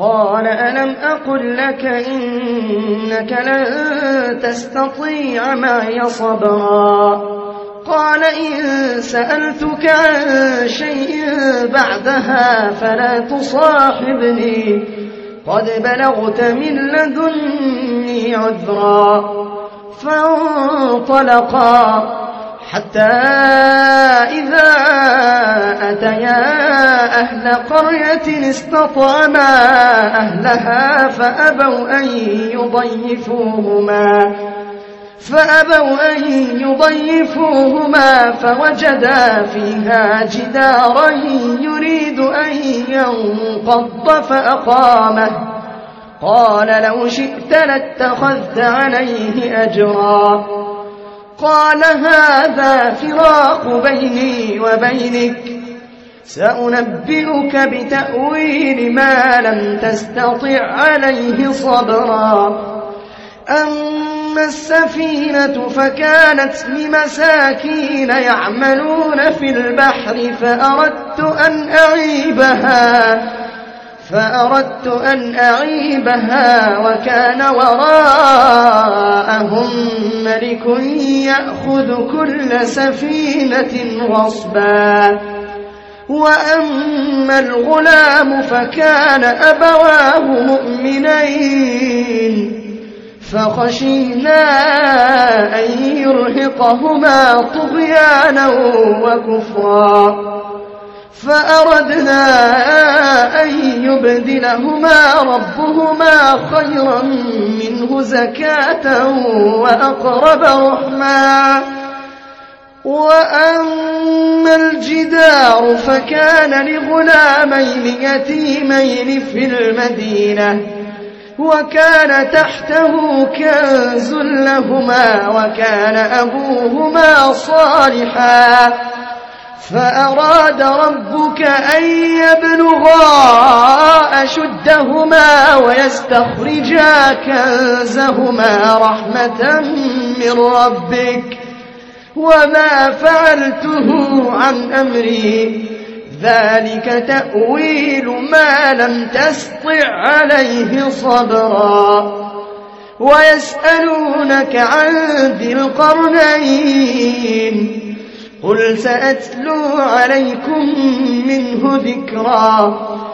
قال ألم أقل لك إنك لن تستطيع معي صبرا قال إن سألتك عن شيء بعدها فلا تصاحبني قد بلغت من لدني عذرا فانطلقا حتى إذا أتيا أهل قرية استطعما أهلها فأبوا أن يضيفوهما فوجدا فيها جدارا يريد أن ينقض فأقامه قال لو شئت لاتخذت عليه أجرا قال هذا فراق بيني وبينك سأنبئك بتأويل ما لم تستطع عليه صبرا أما السفينة فكانت لمساكين يعملون في البحر فأردت أن أعيبها وكان وراءهم ملك يأخذ كل سفينة غصبا وأما الغلام فكان أبواه مؤمنين فخشينا أن يرهقهما طغيانا وكفرا فأردنا أن يبدلهما ربهما خيرا منه زكاة وأقرب رحما وأما الجدار فكان لغلامين يتيمين في المدينة وكان تحته كنز لهما وكان أبوهما صالحا فأراد ربك أن يبلغا أشدهما ويستخرجا كنزهما رحمة من ربك وما فعلته عن أمري ذلك تأويل ما لم تستطع عليه صبرا ويسألونك عن ذي القرنين قل سأتلو عليكم منه ذكرا